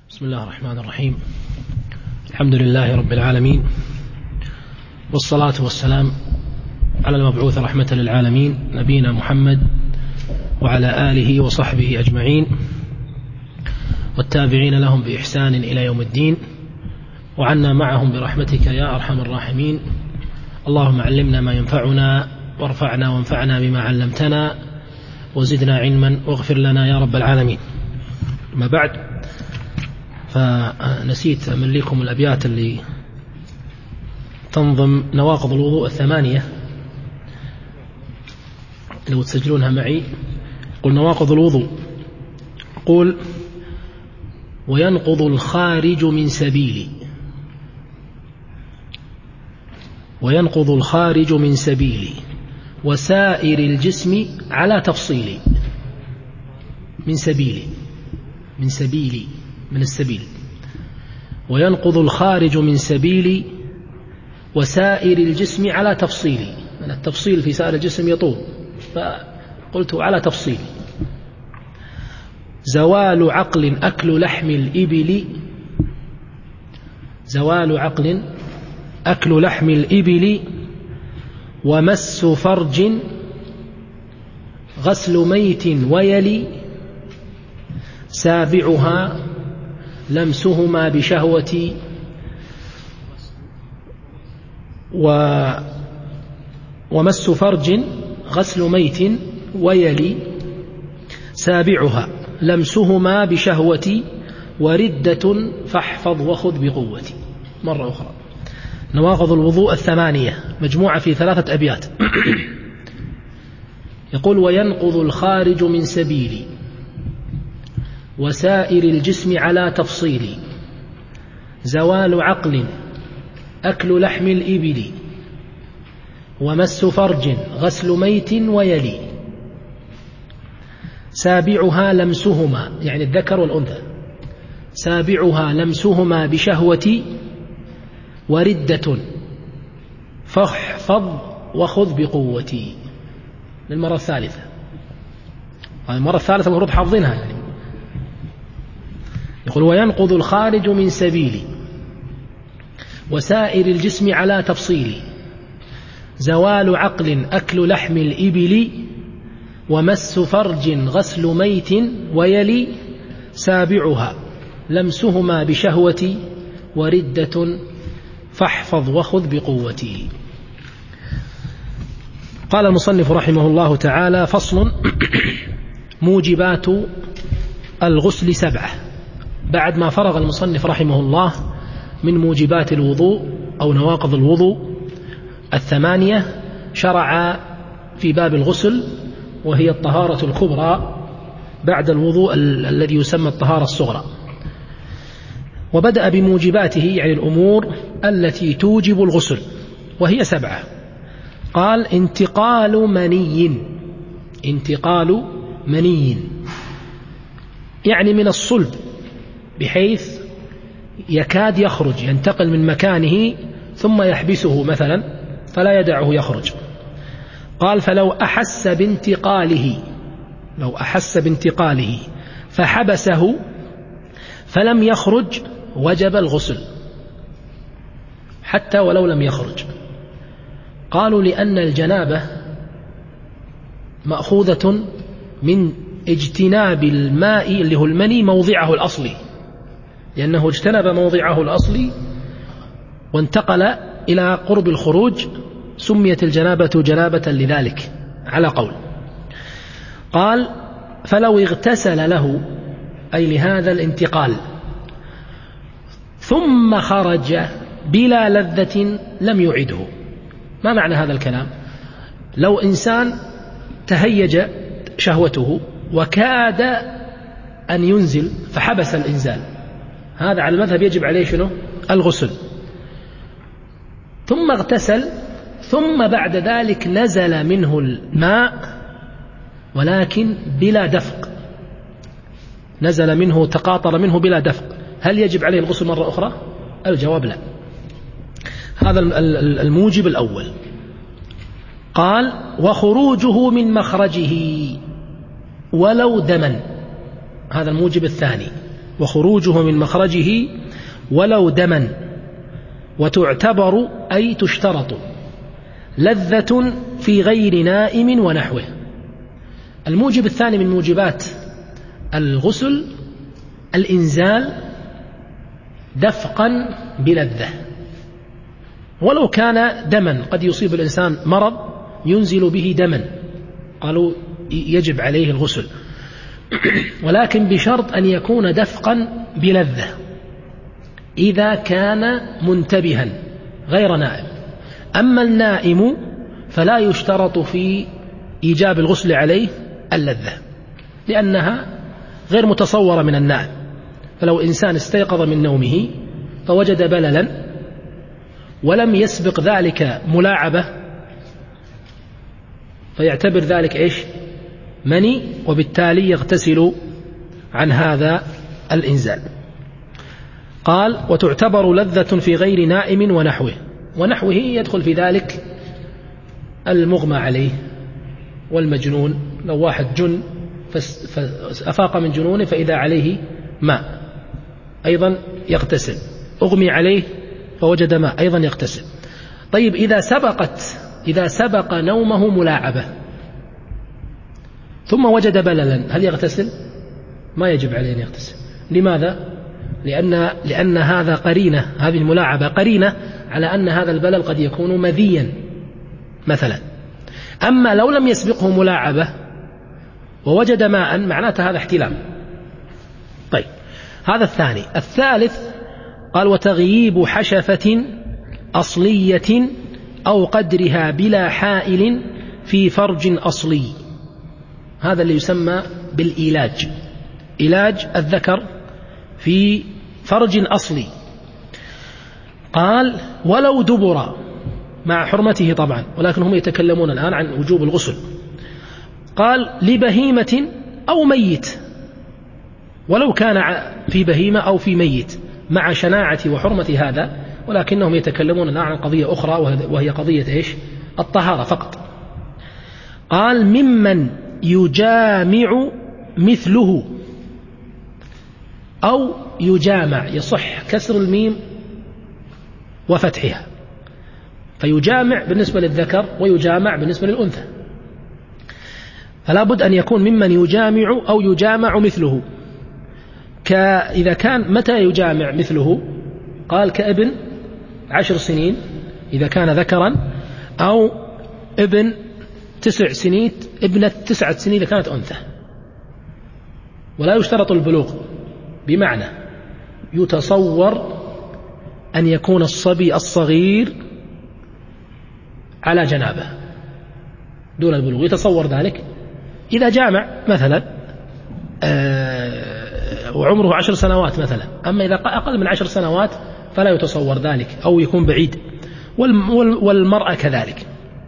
بسم الله الرحمن الرحيم. الحمد لله رب العالمين، والصلاة والسلام على المبعوث رحمة للعالمين نبينا محمد وعلى آله وصحبه أجمعين والتابعين لهم بإحسان إلى يوم الدين، وعنا معهم برحمتك يا أرحم الراحمين. اللهم علمنا ما ينفعنا وارفعنا وانفعنا بما علمتنا وزدنا علما واغفر لنا يا رب العالمين. ما بعد، فنسيت أمليكم الأبيات اللي تنظم نواقض الوضوء الثمانية لو تسجلونها معي. قل نواقض الوضوء، قول: وينقض الخارج من سبيلي، وينقض الخارج من سبيلي وسائر الجسم على تفصيلي. من سبيلي، من سبيلي، من السبيل. وينقض الخارج من سبيلي وسائر الجسم على تفصيلي. من التفصيل في سائر الجسم يطول، فقلت على تفصيل. زوال عقل أكل لحم الإبل، زوال عقل أكل لحم الإبل ومس فرج غسل ميت ويلي سابعها لمسهما بشهوة ومس فرج غسل ميت ويلي سابعها لمسهما بشهوة وردة فاحفظ وخذ بقوتي. مرة أخرى، نواقض الوضوء الثمانية مجموعة في 3 أبيات. يقول: وينقض الخارج من سبيلي وسائر الجسم على تفصيلي زوال عقل أكل لحم الإبل ومس فرج غسل ميت ويلي سابعها لمسهما، يعني الذكر والأنثى، سابعها لمسهما بشهوة وردة فاحفظ وخذ بقوتي. للمرة الثالثة، المرة الثالثة المفروض حافظينها يعني. يقول: وينقض الخارج من سبيلي وسائر الجسم على تفصيلي زوال عقل أكل لحم الإبل ومس فرج غسل ميت ويلي سابعها لمسهما بشهوة وردة فاحفظ وخذ بقوتي. قال المصنف رحمه الله تعالى: فصل: موجبات الغسل 7. بعد ما فرغ المصنف رحمه الله من موجبات الوضوء أو نواقض الوضوء 8، شرع في باب الغسل، وهي الطهارة الكبرى بعد الوضوء الذي يسمى الطهارة الصغرى. وبدأ بموجباته، يعني الأمور التي توجب الغسل، وهي 7. قال: انتقال مني، انتقال مني يعني من الصلب، بحيث يكاد يخرج، ينتقل من مكانه ثم يحبسه مثلا فلا يدعه يخرج. قال: فلو أحس بانتقاله، لو أحس بانتقاله فحبسه فلم يخرج وجب الغسل حتى ولو لم يخرج. قالوا: لأن الجنابة مأخوذة من اجتناب الماء اللي هو المني موضعه الأصلي، لأنه اجتنب موضعه الأصلي وانتقل إلى قرب الخروج، سميت الجنابة جنابة لذلك على قول. قال: فلو اغتسل له، أي لهذا الانتقال، ثم خرج بلا لذة لم يعده. ما معنى هذا الكلام؟ لو إنسان تهيج شهوته وكاد أن ينزل فحبس الإنزال، هذا على المذهب يجب عليه شنو؟ الغسل. ثم اغتسل، ثم بعد ذلك نزل منه الماء ولكن بلا دفق، نزل منه، تقاطر منه بلا دفق، هل يجب عليه الغسل مرة أخرى؟ الجواب لا. هذا الموجب الأول. قال: وخروجه من مخرجه ولو دما، هذا الموجب الثاني، وخروجه من مخرجه ولو دما. وتعتبر أي تشترط لذة في غير نائم ونحوه. الموجب الثاني من موجبات الغسل الإنزال دفقا بلذة، ولو كان دما، قد يصيب الإنسان مرض ينزل به دما، قالوا يجب عليه الغسل، ولكن بشرط أن يكون دفقا بلذة إذا كان منتبها غير نائم. أما النائم فلا يشترط في إيجاب الغسل عليه اللذة، لأنها غير متصورة من النائم. فلو إنسان استيقظ من نومه فوجد بللا ولم يسبق ذلك ملاعبة فيعتبر ذلك إيش؟ مني، وبالتالي يغتسل عن هذا الإنزال. قال وتعتبر لذة في غير نائم ونحوه. ونحوه يدخل في ذلك المغمى عليه والمجنون، لو واحد جن فأفاق من جنونه فإذا عليه ماء أيضا يغتسل، أغمي عليه فوجد ماء أيضا يغتسل. طيب إذا سبق نومه ملاعبة ثم وجد بللا هل يغتسل؟ ما يجب عليه أن يغتسل. لماذا؟ لأن هذا قرينة، هذه الملاعبة قرينة على أن هذا البلل قد يكون مذيا مثلا. أما لو لم يسبقه ملاعبة ووجد ماء معناته هذا احتلام. طيب هذا الثاني. الثالث قال وتغييب حشفة أصلية أو قدرها بلا حائل في فرج أصلي، هذا اللي يسمى بالإيلاج، إيلاج الذكر في فرج أصلي. قال ولو دبر، مع حرمته طبعا، ولكن هم يتكلمون الآن عن وجوب الغسل. قال لبهيمة أو ميت، ولو كان في بهيمة أو في ميت، مع شناعة وحرمة هذا، ولكنهم يتكلمون الآن عن قضية أخرى وهي قضية إيش؟ الطهارة فقط. قال ممن يجامع مثله أو يجامع، يصح كسر الميم وفتحها، فيجامع بالنسبة للذكر ويجامع بالنسبة للأنثى، فلا بد أن يكون ممن يجامع أو يجامع مثله. إذا كان متى يجامع مثله؟ قال كابن 10 سنين إذا كان ذكرا، أو ابن 9 سنين، ابنة 9 سنين إذا كانت أنثى. ولا يشترط البلوغ، بمعنى يتصور أن يكون الصبي الصغير على جنابه دون البلوغ، يتصور ذلك إذا جامع مثلا وعمره 10 سنوات مثلا. أما إذا أقل من 10 سنوات فلا يتصور ذلك، أو يكون بعيد، والمرأة كذلك.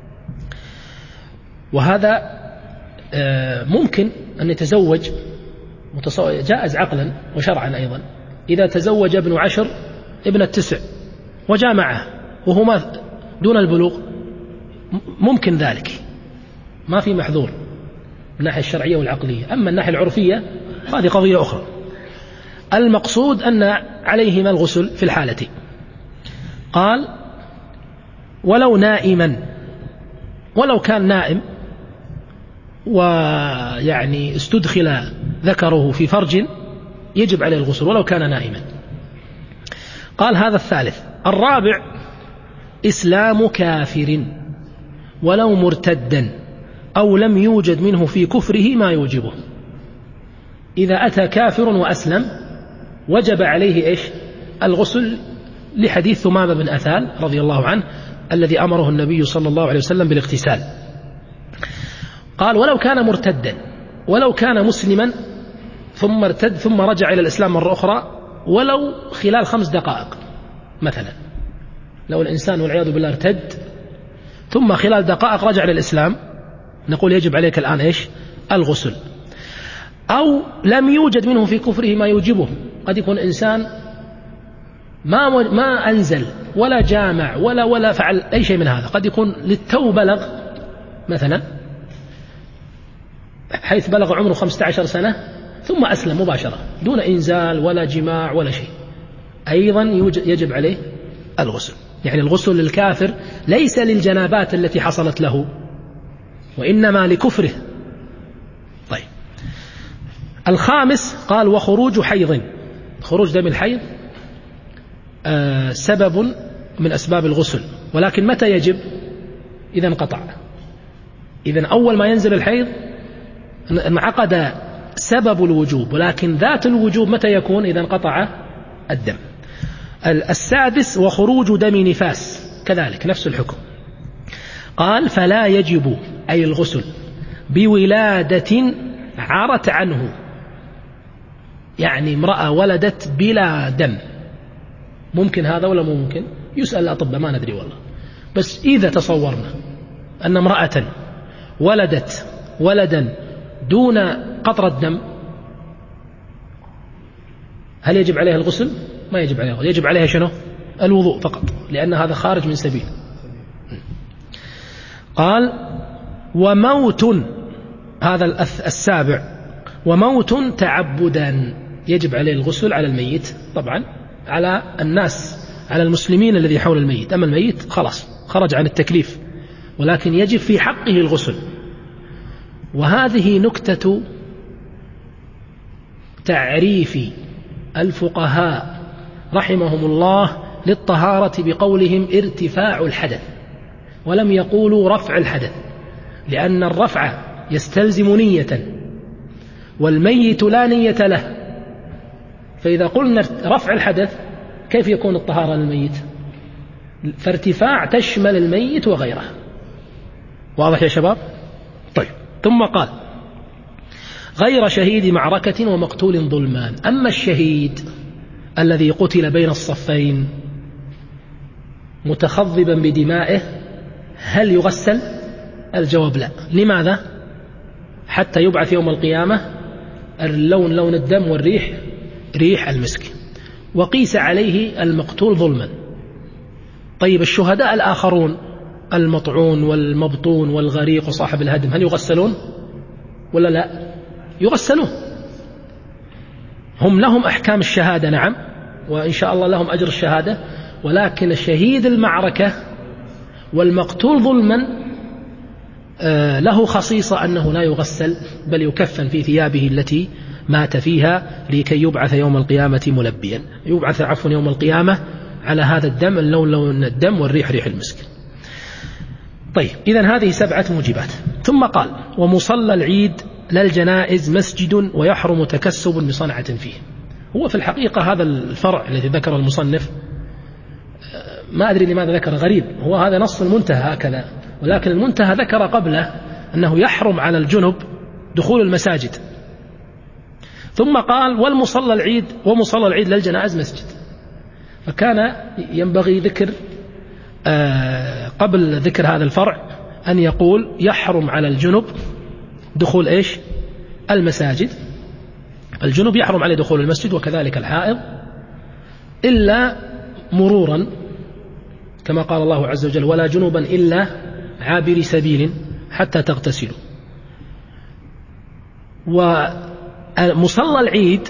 وهذا ممكن أن يتزوج جائز عقلا وشرعا أيضا، إذا تزوج ابن 10 ابن 9 وجامعه وهما دون البلوغ ممكن ذلك، ما في محظور من الناحية الشرعية والعقلية. أما الناحية العرفية هذه قضية أخرى. المقصود أن عليهما الغسل في الحالة. قال ولو نائما، ولو كان نائم ويعني استدخل ذكره في فرج يجب عليه الغسل ولو كان نائما. قال هذا الثالث. الرابع إسلام كافر ولو مرتدا أو لم يوجد منه في كفره ما يوجبه. إذا أتى كافر وأسلم وجب عليه إيش؟ الغسل، لحديث ثمامة بن أثال رضي الله عنه الذي أمره النبي صلى الله عليه وسلم بالاغتسال. قال ولو كان مرتدا، ولو كان مسلما ثم ارتد ثم رجع إلى الإسلام مرة أخرى ولو خلال 5 دقائق مثلا، لو الإنسان والعياذ بالله ارتد ثم خلال دقائق رجع إلى الإسلام نقول يجب عليك الآن إيش؟ الغسل. أو لم يوجد منه في كفره ما يوجبه، قد يكون إنسان ما أنزل ولا جامع ولا فعل أي شيء من هذا، قد يكون للتو بلغ مثلا حيث بلغ عمره 15 سنة ثم أسلم مباشرة دون إنزال ولا جماع ولا شيء، أيضا يجب عليه الغسل. يعني الغسل للكافر ليس للجنابات التي حصلت له، وإنما لكفره. طيب، الخامس قال وخروج حيض. خروج دم الحيض سبب من أسباب الغسل، ولكن متى يجب؟ إذا انقطع. إذن أول ما ينزل الحيض انعقد سبب الوجوب، ولكن ذات الوجوب متى يكون؟ إذا انقطع الدم. السادس وخروج دم نفاس، كذلك نفس الحكم. قال فلا يجب أي الغسل بولادة عرت عنه، يعني امرأة ولدت بلا دم. ممكن هذا ولا مو ممكن؟ يسأل الأطباء، ما ندري والله. بس إذا تصورنا أن امرأة ولدت ولدا دون قطرة دم، هل يجب عليها الغسل؟ ما يجب عليها. يجب عليها شنو؟ الوضوء فقط، لأن هذا خارج من سبيل. قال وموت، هذا السابع، وموت تعبدا، يجب عليه الغسل على الميت طبعا، على الناس، على المسلمين الذي حول الميت. أما الميت خلاص خرج عن التكليف، ولكن يجب في حقه الغسل. وهذه نكتة تعريف الفقهاء رحمهم الله للطهارة بقولهم ارتفاع الحدث، ولم يقولوا رفع الحدث، لأن الرفع يستلزم نية، والميت لا نية له. فإذا قلنا رفع الحدث كيف يكون الطهارة للميت؟ فارتفاع تشمل الميت وغيره. واضح يا شباب؟ طيب، ثم قال غير شهيد معركة ومقتول ظلمان. أما الشهيد الذي قتل بين الصفين متخضبا بدمائه هل يغسل؟ الجواب لا. لماذا؟ حتى يبعث يوم القيامة اللون لون الدم والريح ريح المسك، وقيس عليه المقتول ظلما. طيب، الشهداء الآخرون المطعون والمبطون والغريق وصاحب الهدم هل يغسلون ولا لا؟ يغسلون. هم لهم أحكام الشهادة، نعم، وإن شاء الله لهم أجر الشهادة، ولكن الشهيد المعركة والمقتول ظلما له خصيصة أنه لا يغسل، بل يكفن في ثيابه التي مات فيها لكي يبعث يوم القيامة ملبيا، يبعث عفوا يوم القيامة على هذا الدم، اللون لون الدم والريح ريح المسك. طيب، إذن هذه 7 موجبات. ثم قال ومصلى العيد للجنائز مسجد ويحرم تكسب بصنعة فيه. هو في الحقيقة هذا الفرع الذي ذكر المصنف ما أدري لماذا ذكر، غريب، هو هذا نص المنتهى هكذا، ولكن المنتهى ذكر قبله أنه يحرم على الجنب دخول المساجد، ثم قال والمصلى العيد ومصلى العيد للجنائز مسجد. فكان ينبغي ذكر قبل ذكر هذا الفرع أن يقول يحرم على الجنب دخول إيش؟ المساجد. الجنب يحرم عليه دخول المسجد، وكذلك الحائض، إلا مرورا، كما قال الله عز وجل ولا جنبا إلا عابر سبيل حتى تغتسلوا. ومصلى العيد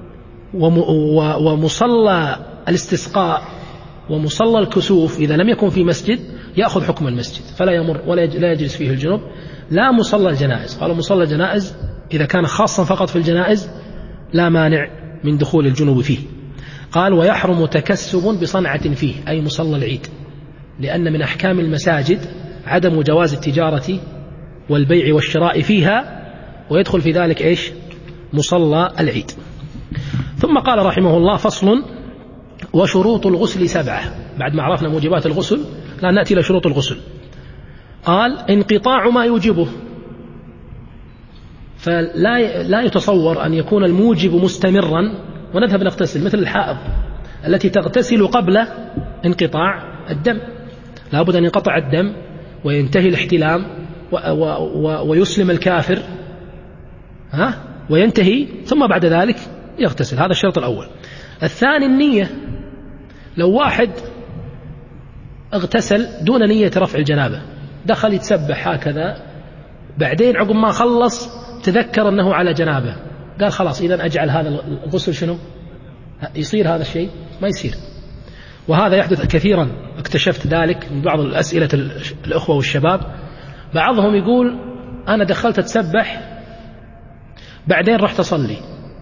ومصلى الاستسقاء ومصلى الكسوف إذا لم يكن في مسجد يأخذ حكم المسجد، فلا يمر ولا يجلس فيه الجنب. لا مصلى الجنائز، قالوا مصلى الجنائز إذا كان خاصا فقط في الجنائز لا مانع من دخول الجنوب فيه. قال ويحرم تكسب بصنعة فيه، أي مصلى العيد، لأن من أحكام المساجد عدم جواز التجارة والبيع والشراء فيها، ويدخل في ذلك إيش؟ مصلى العيد. ثم قال رحمه الله فصل وشروط الغسل 7. بعد ما عرفنا موجبات الغسل لا نأتي إلى شروط الغسل. قال انقطاع ما يوجبه، فلا يتصور أن يكون الموجب مستمرا ونذهب نغتسل، مثل الحائض التي تغتسل قبل انقطاع الدم، لا بد أن ينقطع الدم وينتهي الاحتلام ويسلم الكافر وينتهي، ثم بعد ذلك يغتسل. هذا الشرط الأول. الثاني النية، لو واحد اغتسل دون نية رفع الجنابة، دخل يتسبح هكذا، بعدين عقب ما خلص تذكر أنه على جنابة، قال خلاص إذن أجعل هذا الغسل شنو؟ يصير هذا الشيء؟ ما يصير. وهذا يحدث كثيرا، اكتشفت ذلك من بعض الأسئلة الأخوة والشباب. بعضهم يقول أنا دخلت أتسبح بعدين رحت أصلي.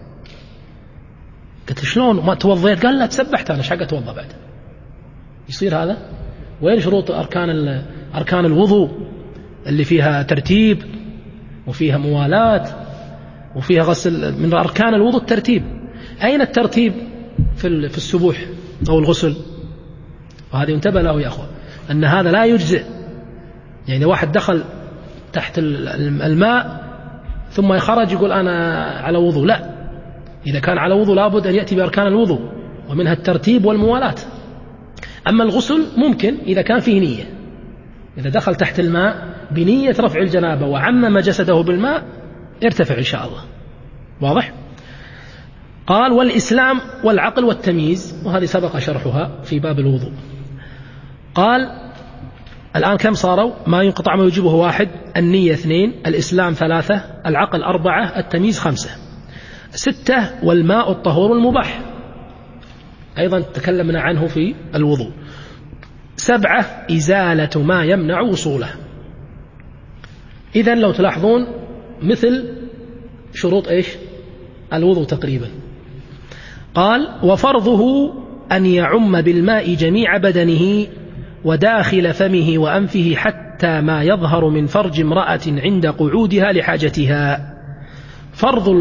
قلت شلون ما توضيت؟ قال لا تسبحت أنا، شاق أتوضى بعد. يصير هذا؟ وين شروط أركان الوضوء اللي فيها ترتيب وفيها موالاة وفيها غسل؟ من أركان الوضوء الترتيب. أين الترتيب في السبوح أو الغسل؟ وهذا ينتبه له يا أخوة، أن هذا لا يجزئ. يعني واحد دخل تحت الماء ثم يخرج يقول أنا على وضوء، لا. إذا كان على وضوء لابد أن يأتي بأركان الوضوء ومنها الترتيب والموالاة. أما الغسل ممكن إذا كان فيه نية، إذا دخل تحت الماء بنية رفع الجنابة وعمم جسده بالماء يرتفع إن شاء الله. واضح؟ قال والإسلام والعقل والتمييز، وهذه سبق شرحها في باب الوضوء. قال الآن كم صاروا؟ ما ينقطع ما يجيبه 1، النية 2، الإسلام 3، العقل 4، التمييز 5، 6 والماء الطهور المباح أيضا تكلمنا عنه في الوضوء، 7 إزالة ما يمنع وصوله. إذن لو تلاحظون مثل شروط إيش الوضوء تقريبا. قال وفرضه أن يعم بالماء جميع بدنه وداخل فمه وأنفه حتى ما يظهر من فرج امرأة عند قعودها لحاجتها. فرض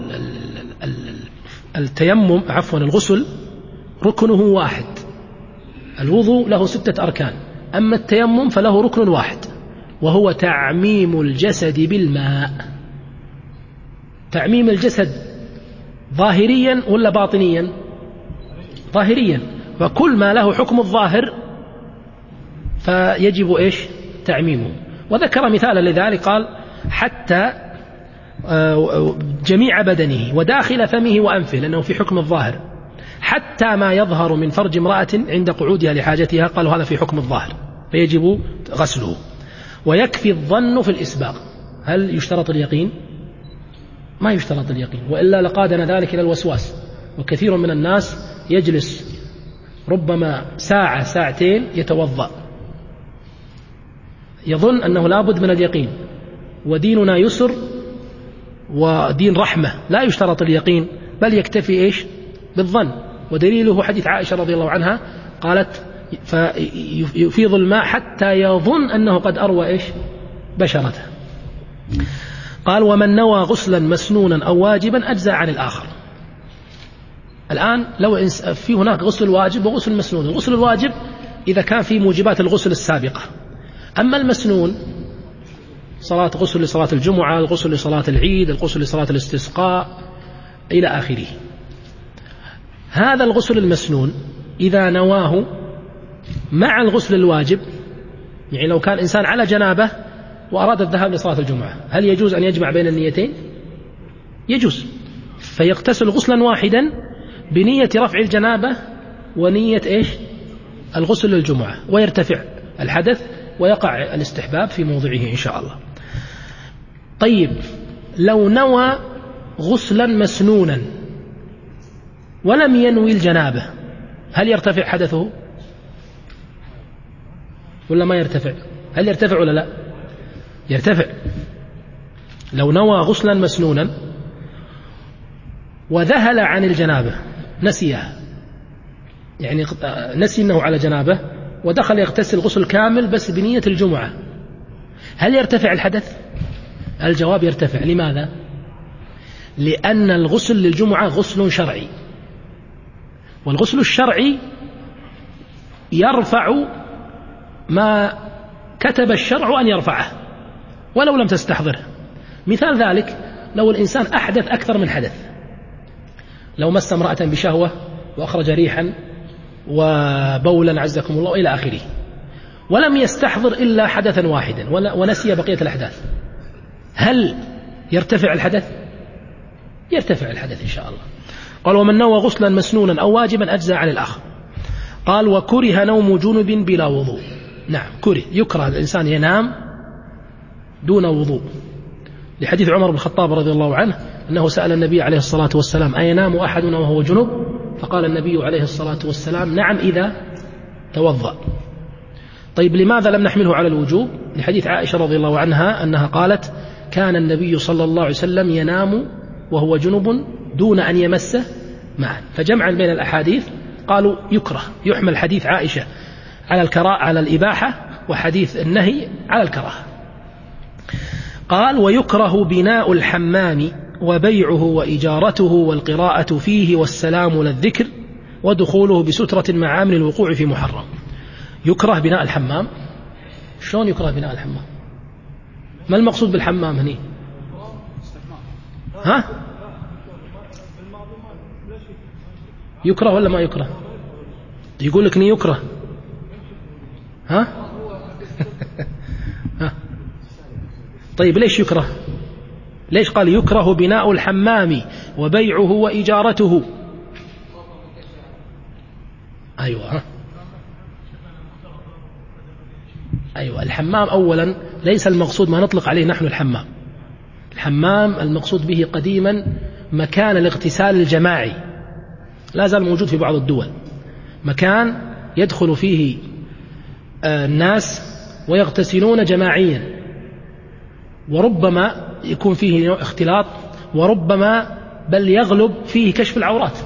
التيمم الغسل ركنه 1. الوضوء له 6 أركان، أما التيمم فله ركن 1 وهو تعميم الجسد بالماء. تعميم الجسد ظاهريا ولا باطنيا؟ ظاهريا. وكل ما له حكم الظاهر فيجب إيش تعميمه. وذكر مثالا لذلك قال حتى جميع بدنه وداخل فمه وأنفه، لأنه في حكم الظاهر. حتى ما يظهر من فرج امرأة عند قعودها لحاجتها، قالوا هذا في حكم الظاهر فيجب غسله. ويكفي الظن في الإسباغ. هل يشترط اليقين؟ ما يشترط اليقين، وإلا لقادنا ذلك إلى الوسواس. وكثير من الناس يجلس ربما ساعة ساعتين يتوضأ يظن أنه لابد من اليقين، وديننا يسر ودين رحمة، لا يشترط اليقين بل يكتفي إيش بالظن. ودليله حديث عائشة رضي الله عنها قالت فيفيض الماء حتى يظن أنه قد أروى إيش بشرته. قال ومن نوى غسلا مسنونا أو واجبا أجزى عن الآخر. الآن لو في هناك غسل واجب وغسل مسنون. الغسل الواجب إذا كان في موجبات الغسل السابقة، أما المسنون غسل لصلاة الجمعة، الغسل لصلاة العيد، الغسل لصلاة الاستسقاء إلى آخره. هذا الغسل المسنون إذا نواه مع الغسل الواجب، يعني لو كان إنسان على جنابه وأراد الذهاب لصلاة الجمعة، هل يجوز أن يجمع بين النيتين؟ يجوز، فيغتسل غسلا واحدا بنية رفع الجنابة ونية إيش الغسل للجمعة، ويرتفع الحدث ويقع الاستحباب في موضعه إن شاء الله. طيب لو نوى غسلا مسنونا ولم ينوي الجنابة، هل يرتفع حدثه ولا ما يرتفع؟ هل يرتفع ولا لا؟ يرتفع. لو نوى غسلا مسنونا وذهل عن الجنابة، نسيها، يعني نسي أنه على جنابة ودخل يغتسل غسل كامل بس بنية الجمعة، هل يرتفع الحدث؟ الجواب يرتفع. لماذا؟ لأن الغسل للجمعة غسل شرعي، والغسل الشرعي يرفع ما كتب الشرع أن يرفعه ولو لم تستحضره. مثال ذلك لو الإنسان أحدث أكثر من حدث، لو مس امرأة بشهوة وأخرج ريحا وبولا عزكم الله إلى آخره، ولم يستحضر إلا حدثا واحدا ونسي بقية الأحداث، هل يرتفع الحدث؟ يرتفع الحدث إن شاء الله. قال ومن نوى غسلا مسنونا أو واجبا أجزى عن الآخر. قال وكره نوم جنب بلا وضوء. نعم كره، يكره الإنسان ينام دون وضوء، لحديث عمر بن الخطاب رضي الله عنه أنه سأل النبي عليه الصلاة والسلام: أينام أحدنا وهو جنب؟ فقال النبي عليه الصلاة والسلام: نعم إذا توضأ. طيب لماذا لم نحمله على الوجوب؟ لحديث عائشة رضي الله عنها أنها قالت: كان النبي صلى الله عليه وسلم ينام وهو جنب دون أن يمسه معا. فجمعا بين الأحاديث قالوا يكره، يحمل حديث عائشة على الإباحة وحديث النهي على الكراهة. قال: ويكره بناء الحمام وبيعه وإجارته والقراءة فيه والسلام للذكر ودخوله بسترة مع أمن الوقوع في محرم. يكره بناء الحمام. شلون يكره بناء الحمام؟ ما المقصود بالحمام هني؟ ها؟ يكره ولا ما يكره؟ يقول لك إني يكره. ها؟ ها؟ طيب ليش يكره؟ ليش قال يكره بناء الحمام وبيعه وإجارته؟ أيوة. أيوة. الحمام أولا ليس المقصود ما نطلق عليه نحن الحمام. الحمام المقصود به قديما مكان الاغتسال الجماعي، لا زال موجود في بعض الدول، مكان يدخل فيه الناس ويغتسلون جماعيا، وربما يكون فيه اختلاط، وربما بل يغلب فيه كشف العورات.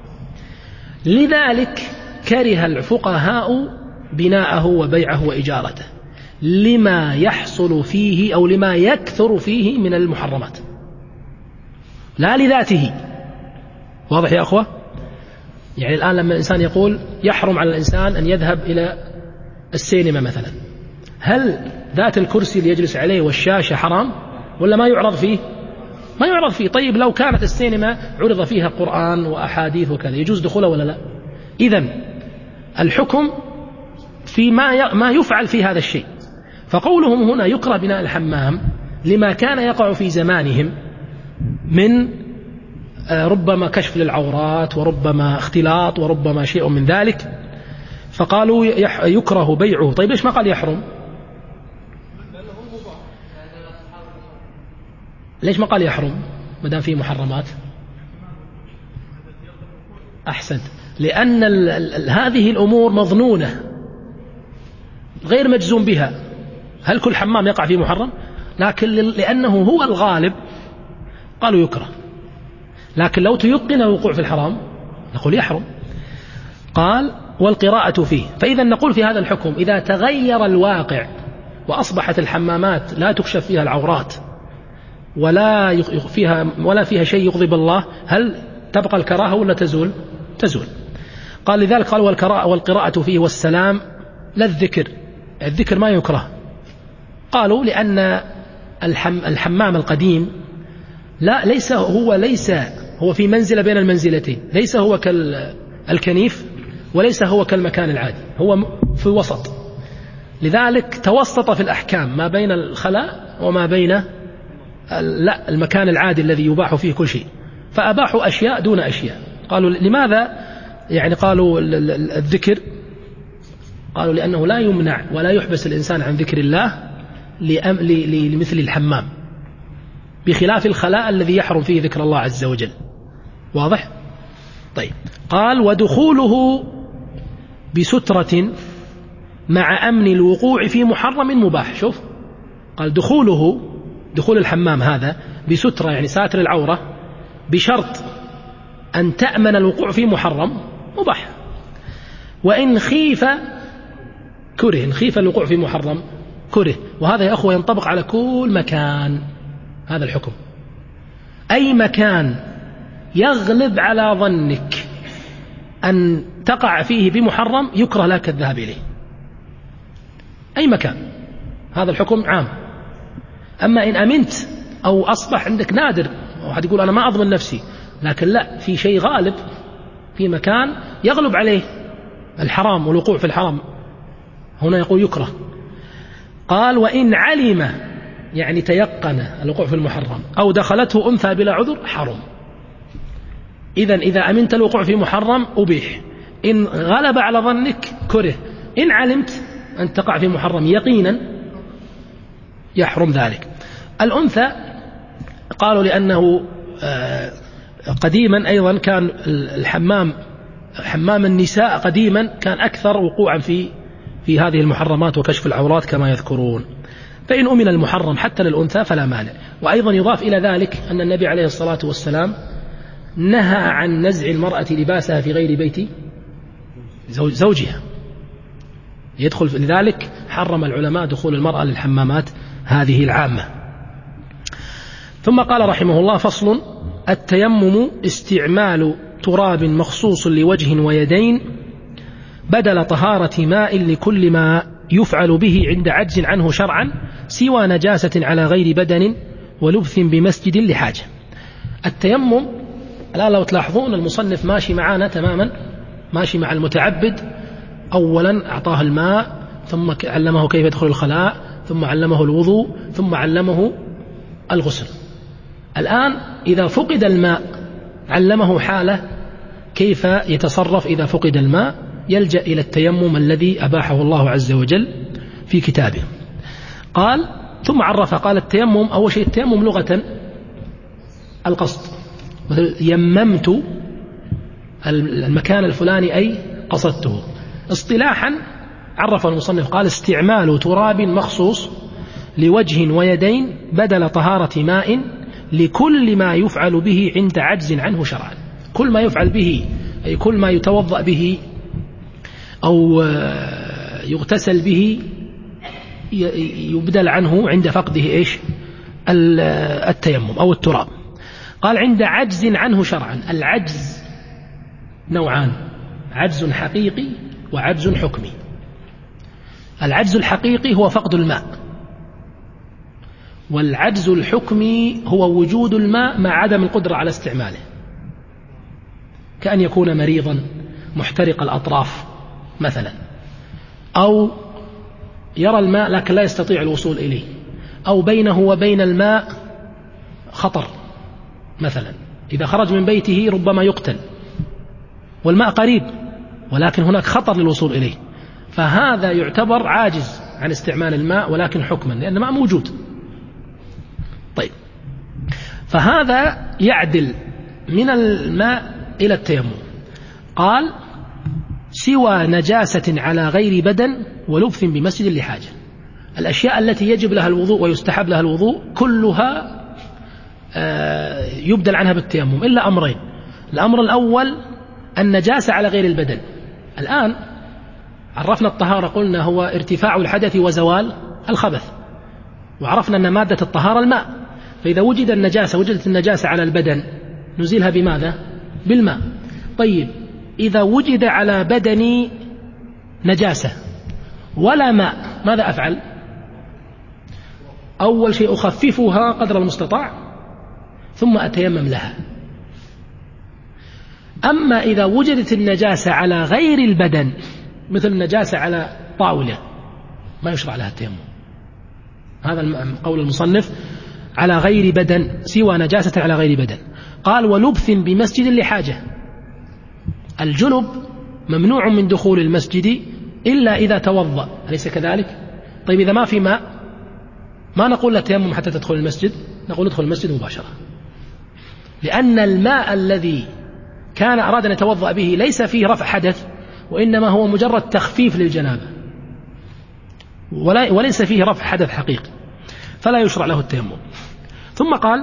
لذلك كره الفقهاء بناءه وبيعه وإجارته لما يحصل فيه أو لما يكثر فيه من المحرمات، لا لذاته. واضح يا أخوة؟ يعني الآن لما الإنسان يقول يحرم على الإنسان أن يذهب إلى السينما مثلا، هل ذات الكرسي اللي يجلس عليه والشاشة حرام ولا ما يعرض فيه؟ ما يعرض فيه. طيب لو كانت السينما عرض فيها قرآن وأحاديث وكذا يجوز دخوله ولا لا؟ إذن الحكم في ما يفعل في هذا الشيء. فقولهم هنا يكره بناء الحمام لما كان يقع في زمانهم من ربما كشف للعورات وربما اختلاط وربما شيء من ذلك، فقالوا يكره بيعه. طيب ليش ما قال يحرم؟ ليش ما قال يحرم ما دام فيه محرمات؟ أحسنت. لأن هذه الأمور مظنونة غير مجزوم بها. هل كل حمام يقع فيه محرم؟ لكن لأنه هو الغالب قالوا يكره. لكن لو تيقن الوقوع في الحرام نقول يحرم. قال: والقراءة فيه. فإذا نقول في هذا الحكم إذا تغير الواقع وأصبحت الحمامات لا تكشف فيها العورات ولا فيها شيء يغضب الله، هل تبقى الكراهة ولا تزول؟ تزول. قال: لذلك قال: والقراءة فيه والسلام للذكر. الذكر ما يكره. قالوا لأن الحمام القديم ليس هو في منزلة بين المنزلتين، ليس هو كالكنيف وليس هو كالمكان العادي، هو في وسط. لذلك توسط في الأحكام ما بين الخلاء وما بين المكان العادي الذي يباح فيه كل شيء، فأباحوا أشياء دون أشياء. قالوا لماذا؟ يعني قالوا الذكر، قالوا لأنه لا يمنع ولا يحبس الإنسان عن ذكر الله لمثل الحمام، بخلاف الخلاء الذي يحرم فيه ذكر الله عز وجل. واضح؟ طيب. قال: ودخوله بسترة مع أمن الوقوع في محرم مباح. شوف، قال دخول الحمام هذا بسترة يعني ساتر العورة، بشرط أن تأمن الوقوع في محرم مباح. وإن خيف كره، إن خيف الوقوع في محرم كره. وهذا يا أخوة ينطبق على كل مكان. هذا الحكم أي مكان يغلب على ظنك أن تقع فيه بمحرم يكره لك الذهاب إليه. أي مكان، هذا الحكم عام. أما إن أمنت أو أصبح عندك نادر، واحد يقول أنا ما أضمن نفسي، لكن لا، في شيء غالب في مكان يغلب عليه الحرام والوقوع في الحرام، هنا يقول يكره. قال: وإن علم يعني تيقن الوقوع في المحرم أو دخلته أنثى بلا عذر حرم. إذا أمنت الوقوع في محرم أبيح، إن غلب على ظنك كره، إن علمت أن تقع في محرم يقينا يحرم ذلك. الأنثى قالوا لأنه قديما أيضا كان حمام النساء قديما كان أكثر وقوعا في هذه المحرمات وكشف العورات كما يذكرون. فإن أمن المحرم حتى للأنثى فلا مانع. وأيضا يضاف إلى ذلك أن النبي عليه الصلاة والسلام نهى عن نزع المرأة لباسها في غير بيت زوجها يدخل، لذلك حرم العلماء دخول المرأة للحمامات هذه العامة. ثم قال رحمه الله: فصل: التيمم استعمال تراب مخصوص لوجه ويدين بدل طهارة ماء لكل ما يفعل به عند عجز عنه شرعا سوى نجاسة على غير بدن ولبث بمسجد لحاجة. التيمم الآن لو تلاحظون المصنف ماشي معنا تماما، ماشي مع المتعبد. أولا أعطاه الماء، ثم علمه كيف يدخل الخلاء، ثم علمه الوضوء، ثم علمه الغسل. الآن إذا فقد الماء علمه حالة كيف يتصرف إذا فقد الماء، يلجأ إلى التيمم الذي أباحه الله عز وجل في كتابه. قال ثم عرف، قال التيمم أول شيء التيمم لغة القصد، مثل يممت المكان الفلاني أي قصدته. اصطلاحا عرف المصنف قال: استعمال تراب مخصوص لوجه ويدين بدل طهارة ماء لكل ما يفعل به عند عجز عنه شرعا. كل ما يفعل به أي كل ما يتوضأ به أو يغتسل به يبدل عنه عند فقده إيش؟ التيمم أو التراب. قال: عند عجز عنه شرعا. العجز نوعان: عجز حقيقي وعجز حكمي. العجز الحقيقي هو فقد الماء، والعجز الحكمي هو وجود الماء مع عدم القدرة على استعماله، كأن يكون مريضا محترق الأطراف مثلا، أو يرى الماء لكن لا يستطيع الوصول إليه، أو بينه وبين الماء خطر مثلا، إذا خرج من بيته ربما يقتل والماء قريب ولكن هناك خطر للوصول إليه، فهذا يعتبر عاجز عن استعمال الماء ولكن حكما لأن الماء موجود. طيب، فهذا يعدل من الماء إلى التيمم. قال: سوى نجاسة على غير بدن ولبث بمسجد لحاجة. الأشياء التي يجب لها الوضوء ويستحب لها الوضوء كلها يبدل عنها بالتيمم إلا أمرين. الأمر الأول النجاسة على غير البدن. الآن عرفنا الطهارة، قلنا هو ارتفاع الحدث وزوال الخبث، وعرفنا أن مادة الطهارة الماء. فإذا وجدت النجاسة على البدن نزيلها بماذا؟ بالماء. طيب، إذا وجد على بدني نجاسة ولا ماء ماذا أفعل؟ أول شيء أخففها قدر المستطاع ثم أتيمم لها. أما إذا وجدت النجاسة على غير البدن مثل النجاسة على طاولة ما يشرع لها التيمم. هذا قول المصنف: على غير بدن، سوى نجاسة على غير بدن. قال: ولبث بمسجد لحاجة. الجنب ممنوع من دخول المسجد إلا إذا توضأ، أليس كذلك؟ طيب، إذا ما في ماء ما نقول لا تيمم حتى تدخل المسجد، نقول ادخل المسجد مباشرة، لأن الماء الذي كان أراد أن يتوضأ به ليس فيه رفع حدث، وإنما هو مجرد تخفيف للجنابة وليس فيه رفع حدث حقيقي، فلا يشرع له التيمم. ثم قال: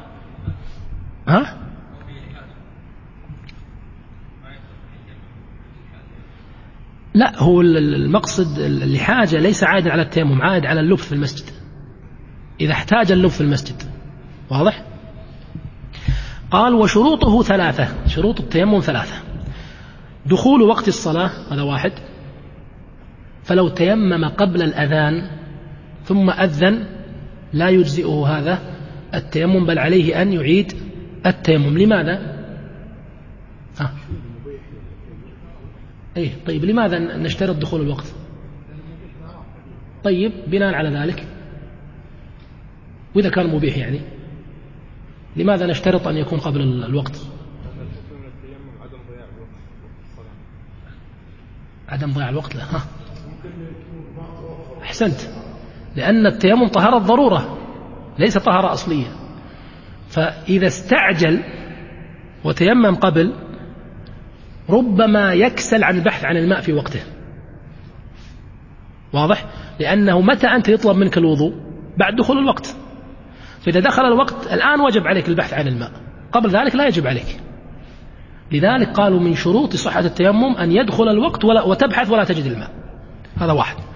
لا، هو المقصد لحاجة ليس عائدا على التيمم، عائد على اللبث في المسجد، إذا احتاج اللبث في المسجد. واضح؟ قال: وشروطه ثلاثة. شروط التيمم ثلاثة: دخول وقت الصلاة، هذا واحد، فلو تيمم قبل الأذان ثم أذن لا يجزئه هذا التيمم، بل عليه أن يعيد التيمم. لماذا؟ طيب، لماذا نشترط دخول الوقت؟ طيب، بناء على ذلك، وإذا كان مبيح يعني لماذا نشترط أن يكون قبل الوقت؟ عدم ضياع الوقت. لا، أحسنت، لأن التيمم طهارة ضرورة ليس طهارة أصلية. فإذا استعجل وتيمم قبل ربما يكسل عن البحث عن الماء في وقته. واضح؟ لأنه متى أنت يطلب منك الوضوء؟ بعد دخول الوقت. فإذا دخل الوقت الآن وجب عليك البحث عن الماء، قبل ذلك لا يجب عليك. لذلك قالوا من شروط صحة التيمم أن يدخل الوقت وتبحث ولا تجد الماء. هذا واحد.